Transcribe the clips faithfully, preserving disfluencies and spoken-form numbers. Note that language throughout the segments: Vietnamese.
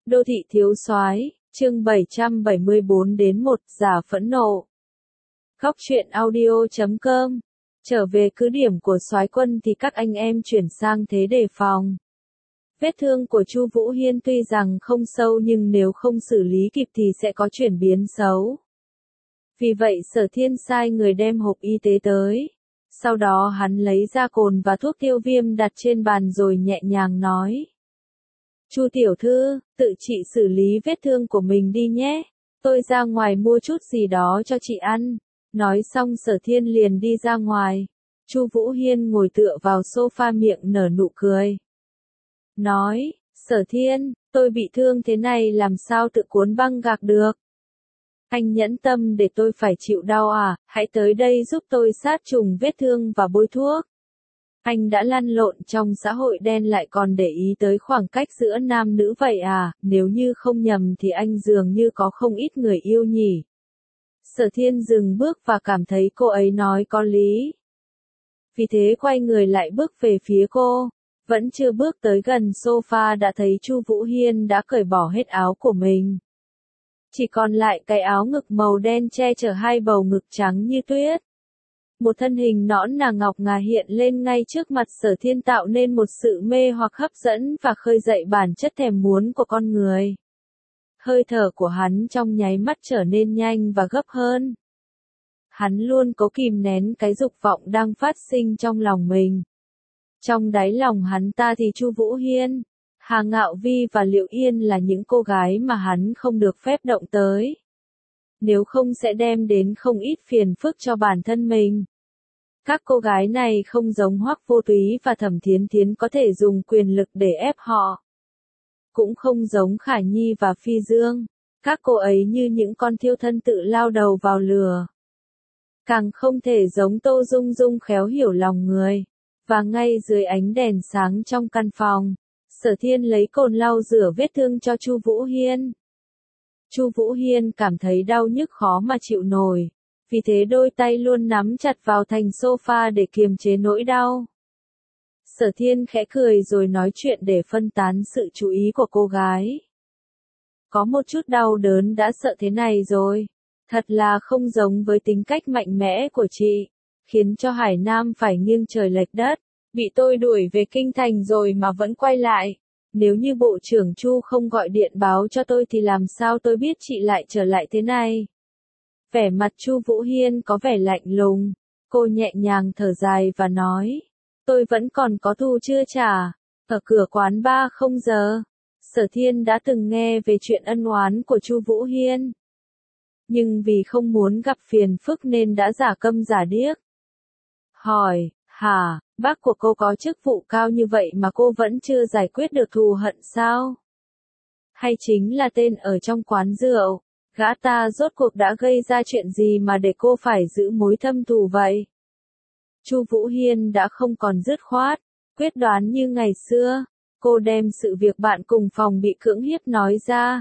Đô thị thiếu soái, chương bảy trăm bảy mươi bốn đến một, giả phẫn nộ. Góc truyện audio chấm com. Trở về cứ điểm của soái quân thì các anh em chuyển sang thế đề phòng. Vết thương của Chu Vũ Hiên tuy rằng không sâu nhưng nếu không xử lý kịp thì sẽ có chuyển biến xấu. Vì vậy Sở Thiên sai người đem hộp y tế tới. Sau đó hắn lấy ra cồn và thuốc tiêu viêm đặt trên bàn rồi nhẹ nhàng nói. Chu tiểu thư, tự chị xử lý vết thương của mình đi nhé. Tôi ra ngoài mua chút gì đó cho chị ăn. Nói xong Sở Thiên liền đi ra ngoài. Chu Vũ Hiên ngồi tựa vào sofa miệng nở nụ cười. Nói, Sở Thiên, tôi bị thương thế này làm sao tự cuốn băng gạc được. Anh nhẫn tâm để tôi phải chịu đau à, hãy tới đây giúp tôi sát trùng vết thương và bôi thuốc. Anh đã lăn lộn trong xã hội đen lại còn để ý tới khoảng cách giữa nam nữ vậy à, nếu như không nhầm thì anh dường như có không ít người yêu nhỉ. Sở Thiên dừng bước và cảm thấy cô ấy nói có lý. Vì thế quay người lại bước về phía cô, vẫn chưa bước tới gần sofa đã thấy Chu Vũ Hiên đã cởi bỏ hết áo của mình. Chỉ còn lại cái áo ngực màu đen che chở hai bầu ngực trắng như tuyết. Một thân hình nõn nà ngọc ngà hiện lên ngay trước mặt Sở Thiên tạo nên một sự mê hoặc hấp dẫn và khơi dậy bản chất thèm muốn của con người. Hơi thở của hắn trong nháy mắt trở nên nhanh và gấp hơn. Hắn luôn cố kìm nén cái dục vọng đang phát sinh trong lòng mình. Trong đáy lòng hắn ta thì Chu Vũ Hiên, Hà Ngạo Vi và Liệu Yên là những cô gái mà hắn không được phép động tới. Nếu không sẽ đem đến không ít phiền phức cho bản thân mình. Các cô gái này không giống Hoắc Vô Túy và Thẩm Thiến Thiến có thể dùng quyền lực để ép họ. Cũng không giống Khả Nhi và Phi Dương. Các cô ấy như những con thiêu thân tự lao đầu vào lửa. Càng không thể giống Tô Dung Dung khéo hiểu lòng người. Và ngay dưới ánh đèn sáng trong căn phòng, Sở Thiên lấy cồn lau rửa vết thương cho Chu Vũ Hiên. Chu Vũ Hiên cảm thấy đau nhức khó mà chịu nổi, vì thế đôi tay luôn nắm chặt vào thành sofa để kiềm chế nỗi đau. Sở Thiên khẽ cười rồi nói chuyện để phân tán sự chú ý của cô gái. Có một chút đau đớn đã sợ thế này rồi, thật là không giống với tính cách mạnh mẽ của chị, khiến cho Hải Nam phải nghiêng trời lệch đất, bị tôi đuổi về kinh thành rồi mà vẫn quay lại. Nếu như Bộ trưởng Chu không gọi điện báo cho tôi thì làm sao tôi biết chị lại trở lại thế này. Vẻ mặt Chu Vũ Hiên có vẻ lạnh lùng, cô nhẹ nhàng thở dài và nói, tôi vẫn còn có thù chưa trả. Ở cửa quán ba không giờ, Sở Thiên đã từng nghe về chuyện ân oán của Chu Vũ Hiên. Nhưng vì không muốn gặp phiền phức nên đã giả câm giả điếc. Hỏi, hả, bác của cô có chức vụ cao như vậy mà cô vẫn chưa giải quyết được thù hận sao? Hay chính là tên ở trong quán rượu, gã ta rốt cuộc đã gây ra chuyện gì mà để cô phải giữ mối thâm thù vậy? Chu Vũ Hiên đã không còn dứt khoát, quyết đoán như ngày xưa, cô đem sự việc bạn cùng phòng bị cưỡng hiếp nói ra.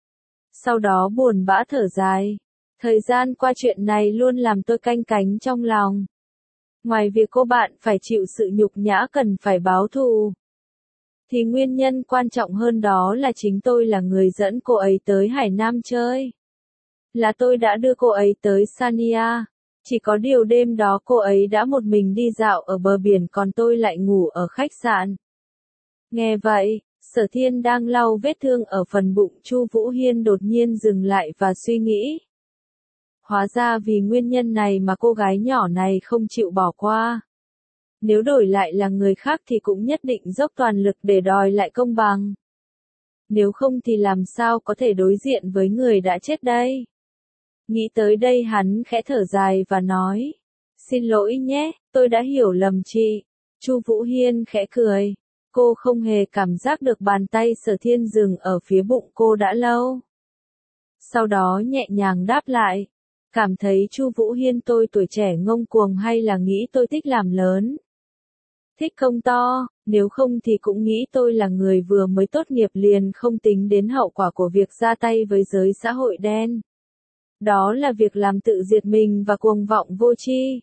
Sau đó buồn bã thở dài, thời gian qua chuyện này luôn làm tôi canh cánh trong lòng. Ngoài việc cô bạn phải chịu sự nhục nhã cần phải báo thù, thì nguyên nhân quan trọng hơn đó là chính tôi là người dẫn cô ấy tới Hải Nam chơi. Là tôi đã đưa cô ấy tới Sania, chỉ có điều đêm đó cô ấy đã một mình đi dạo ở bờ biển còn tôi lại ngủ ở khách sạn. Nghe vậy, Sở Thiên đang lau vết thương ở phần bụng Chu Vũ Hiên đột nhiên dừng lại và suy nghĩ. Hóa ra vì nguyên nhân này mà cô gái nhỏ này không chịu bỏ qua. Nếu đổi lại là người khác thì cũng nhất định dốc toàn lực để đòi lại công bằng. Nếu không thì làm sao có thể đối diện với người đã chết đây? Nghĩ tới đây hắn khẽ thở dài và nói, xin lỗi nhé, tôi đã hiểu lầm chị. Chu Vũ Hiên khẽ cười, cô không hề cảm giác được bàn tay Sở Thiên dừng ở phía bụng cô đã lâu. Sau đó nhẹ nhàng đáp lại, cảm thấy Chu Vũ Hiên tôi tuổi trẻ ngông cuồng hay là nghĩ tôi thích làm lớn? Thích công to, nếu không thì cũng nghĩ tôi là người vừa mới tốt nghiệp liền không tính đến hậu quả của việc ra tay với giới xã hội đen. Đó là việc làm tự diệt mình và cuồng vọng vô tri.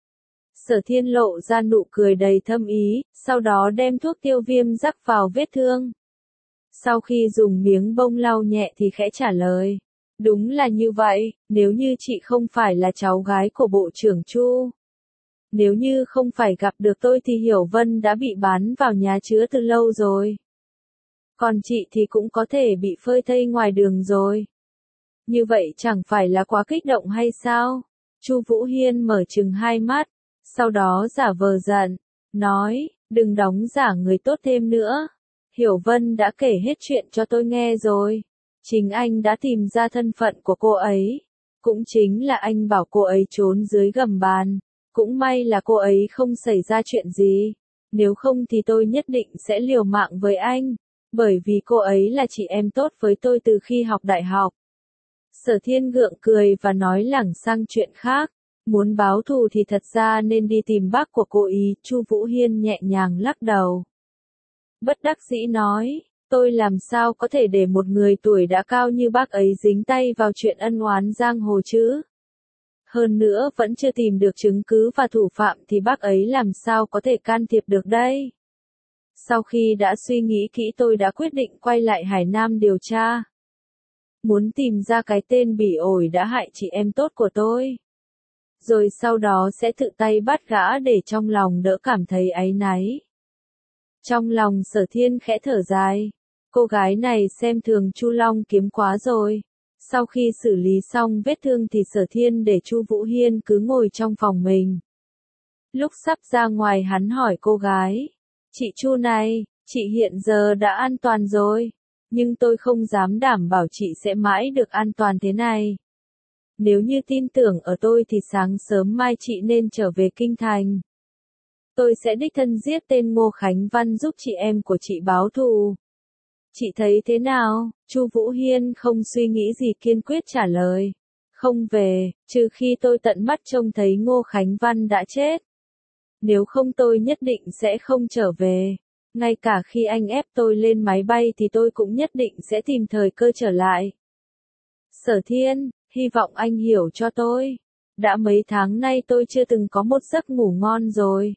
Sở Thiên lộ ra nụ cười đầy thâm ý, sau đó đem thuốc tiêu viêm rắc vào vết thương. Sau khi dùng miếng bông lau nhẹ thì khẽ trả lời. Đúng là như vậy, nếu như chị không phải là cháu gái của Bộ trưởng Chu. Nếu như không phải gặp được tôi thì Hiểu Vân đã bị bán vào nhà chứa từ lâu rồi. Còn chị thì cũng có thể bị phơi thây ngoài đường rồi. Như vậy chẳng phải là quá kích động hay sao? Chu Vũ Hiên mở trừng hai mắt, sau đó giả vờ giận, nói, đừng đóng giả người tốt thêm nữa. Hiểu Vân đã kể hết chuyện cho tôi nghe rồi. Chính anh đã tìm ra thân phận của cô ấy. Cũng chính là anh bảo cô ấy trốn dưới gầm bàn. Cũng may là cô ấy không xảy ra chuyện gì. Nếu không thì tôi nhất định sẽ liều mạng với anh. Bởi vì cô ấy là chị em tốt với tôi từ khi học đại học. Sở Thiên gượng cười và nói lảng sang chuyện khác. Muốn báo thù thì thật ra nên đi tìm bác của cô ý. Chu Vũ Hiên nhẹ nhàng lắc đầu. Bất đắc dĩ nói, tôi làm sao có thể để một người tuổi đã cao như bác ấy dính tay vào chuyện ân oán giang hồ chứ? Hơn nữa vẫn chưa tìm được chứng cứ và thủ phạm thì bác ấy làm sao có thể can thiệp được đây? Sau khi đã suy nghĩ kỹ tôi đã quyết định quay lại Hải Nam điều tra. Muốn tìm ra cái tên bỉ ổi đã hại chị em tốt của tôi. Rồi sau đó sẽ tự tay bắt gã để trong lòng đỡ cảm thấy áy náy. Trong lòng Sở Thiên khẽ thở dài. Cô gái này xem thường Chu Long Kiếm quá rồi. Sau khi xử lý xong vết thương thì Sở Thiên để Chu Vũ Hiên cứ ngồi trong phòng mình. Lúc sắp ra ngoài hắn hỏi cô gái. Chị Chu này, chị hiện giờ đã an toàn rồi. Nhưng tôi không dám đảm bảo chị sẽ mãi được an toàn thế này. Nếu như tin tưởng ở tôi thì sáng sớm mai chị nên trở về Kinh Thành. Tôi sẽ đích thân giết tên Ngô Khánh Văn giúp chị em của chị báo thù. Chị thấy thế nào? Chu Vũ Hiên không suy nghĩ gì kiên quyết trả lời. Không về, trừ khi tôi tận mắt trông thấy Ngô Khánh Văn đã chết. Nếu không tôi nhất định sẽ không trở về. Ngay cả khi anh ép tôi lên máy bay thì tôi cũng nhất định sẽ tìm thời cơ trở lại. Sở Thiên, hy vọng anh hiểu cho tôi. Đã mấy tháng nay tôi chưa từng có một giấc ngủ ngon rồi.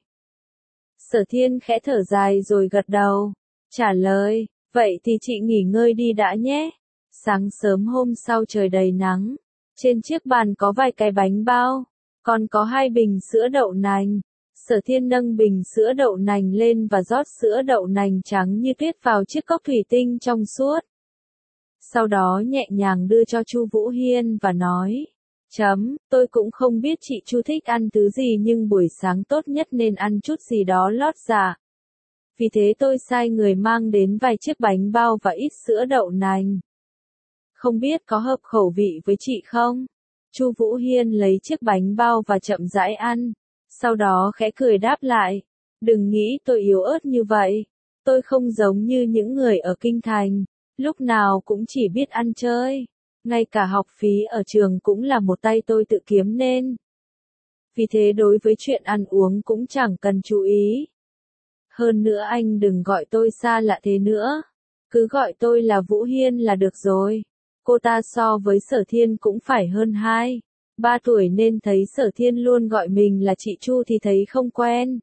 Sở Thiên khẽ thở dài rồi gật đầu. Trả lời, vậy thì chị nghỉ ngơi đi đã nhé. Sáng sớm hôm sau trời đầy nắng. Trên chiếc bàn có vài cái bánh bao. Còn có hai bình sữa đậu nành. Sở Thiên nâng bình sữa đậu nành lên và rót sữa đậu nành trắng như tuyết vào chiếc cốc thủy tinh trong suốt. Sau đó nhẹ nhàng đưa cho Chu Vũ Hiên và nói. Chấm, tôi cũng không biết chị Chu thích ăn thứ gì nhưng buổi sáng tốt nhất nên ăn chút gì đó lót dạ. Vì thế tôi sai người mang đến vài chiếc bánh bao và ít sữa đậu nành. Không biết có hợp khẩu vị với chị không? Chu Vũ Hiên lấy chiếc bánh bao và chậm rãi ăn. Sau đó khẽ cười đáp lại. Đừng nghĩ tôi yếu ớt như vậy. Tôi không giống như những người ở Kinh Thành. Lúc nào cũng chỉ biết ăn chơi. Ngay cả học phí ở trường cũng là một tay tôi tự kiếm nên. Vì thế đối với chuyện ăn uống cũng chẳng cần chú ý. Hơn nữa anh đừng gọi tôi xa lạ thế nữa. Cứ gọi tôi là Vũ Hiên là được rồi. Cô ta so với Sở Thiên cũng phải hơn hai, ba tuổi nên thấy Sở Thiên luôn gọi mình là chị Chu thì thấy không quen.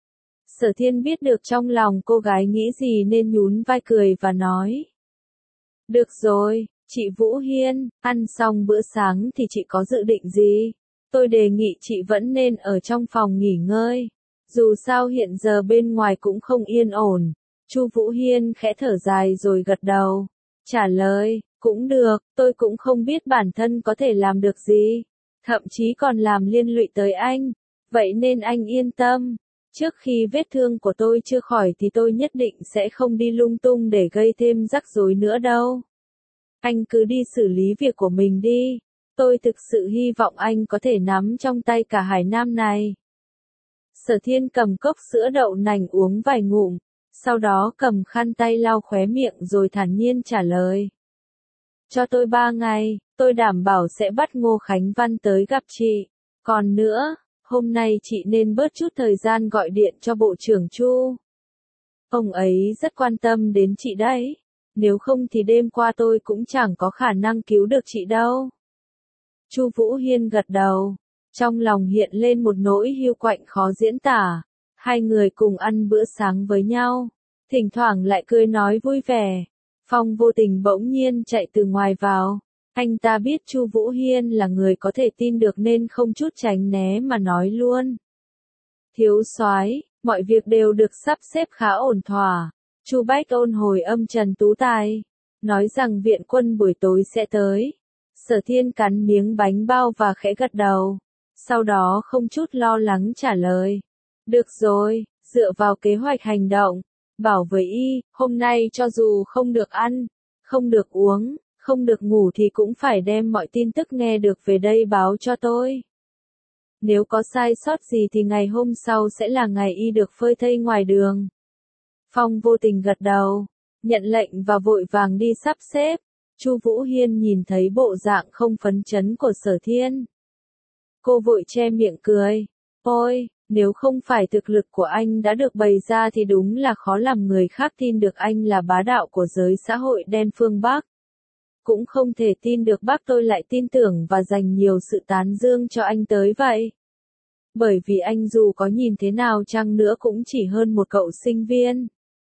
Sở Thiên biết được trong lòng cô gái nghĩ gì nên nhún vai cười và nói. Được rồi, chị Vũ Hiên, ăn xong bữa sáng thì chị có dự định gì? Tôi đề nghị chị vẫn nên ở trong phòng nghỉ ngơi. Dù sao hiện giờ bên ngoài cũng không yên ổn. Chu Vũ Hiên khẽ thở dài rồi gật đầu. Trả lời, cũng được, tôi cũng không biết bản thân có thể làm được gì. Thậm chí còn làm liên lụy tới anh. Vậy nên anh yên tâm. Trước khi vết thương của tôi chưa khỏi thì tôi nhất định sẽ không đi lung tung để gây thêm rắc rối nữa đâu. Anh cứ đi xử lý việc của mình đi. Tôi thực sự hy vọng anh có thể nắm trong tay cả Hải Nam này. Sở Thiên cầm cốc sữa đậu nành uống vài ngụm, sau đó cầm khăn tay lau khóe miệng rồi thản nhiên trả lời. Cho tôi ba ngày, tôi đảm bảo sẽ bắt Ngô Khánh Văn tới gặp chị. Còn nữa, hôm nay chị nên bớt chút thời gian gọi điện cho Bộ trưởng Chu. Ông ấy rất quan tâm đến chị đấy. Nếu không thì đêm qua tôi cũng chẳng có khả năng cứu được chị đâu. Chu Vũ Hiên gật đầu. Trong lòng hiện lên một nỗi hiu quạnh khó diễn tả. Hai người cùng ăn bữa sáng với nhau. Thỉnh thoảng lại cười nói vui vẻ. Phong vô tình bỗng nhiên chạy từ ngoài vào. Anh ta biết Chu Vũ Hiên là người có thể tin được nên không chút tránh né mà nói luôn. Thiếu soái, mọi việc đều được sắp xếp khá ổn thỏa. Chu Bách ôn hồi âm Trần Tú Tài, nói rằng viện quân buổi tối sẽ tới. Sở Thiên cắn miếng bánh bao và khẽ gật đầu. Sau đó không chút lo lắng trả lời. Được rồi, dựa vào kế hoạch hành động. Bảo với y, hôm nay cho dù không được ăn, không được uống, không được ngủ thì cũng phải đem mọi tin tức nghe được về đây báo cho tôi. Nếu có sai sót gì thì ngày hôm sau sẽ là ngày y được phơi thây ngoài đường. Phong vô tình gật đầu, nhận lệnh và vội vàng đi sắp xếp. Chu Vũ Hiên nhìn thấy bộ dạng không phấn chấn của Sở Thiên. Cô vội che miệng cười. Ôi, nếu không phải thực lực của anh đã được bày ra thì đúng là khó làm người khác tin được anh là bá đạo của giới xã hội đen phương Bắc. Cũng không thể tin được bác tôi lại tin tưởng và dành nhiều sự tán dương cho anh tới vậy. Bởi vì anh dù có nhìn thế nào chăng nữa cũng chỉ hơn một cậu sinh viên.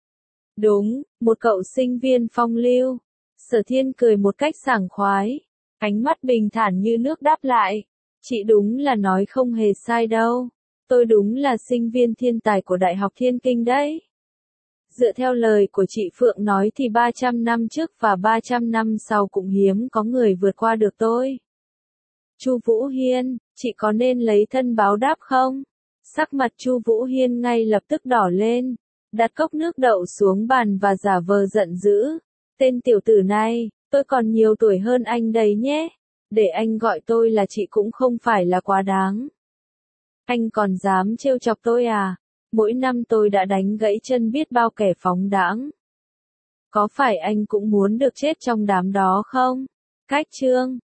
Đúng, một cậu sinh viên phong lưu. Sở Thiên cười một cách sảng khoái. Ánh mắt bình thản như nước đáp lại. Chị đúng là nói không hề sai đâu. Tôi đúng là sinh viên thiên tài của Đại học Thiên Kinh đấy. Dựa theo lời của chị Phượng nói thì ba trăm năm trước và ba trăm năm sau cũng hiếm có người vượt qua được tôi. Chu Vũ Hiên, chị có nên lấy thân báo đáp không? Sắc mặt Chu Vũ Hiên ngay lập tức đỏ lên, đặt cốc nước đậu xuống bàn và giả vờ giận dữ. Tên tiểu tử này, tôi còn nhiều tuổi hơn anh đấy nhé. Để anh gọi tôi là chị cũng không phải là quá đáng. Anh còn dám trêu chọc tôi à? Mỗi năm tôi đã đánh gãy chân biết bao kẻ phóng đãng. Có phải anh cũng muốn được chết trong đám đó không? Cách chương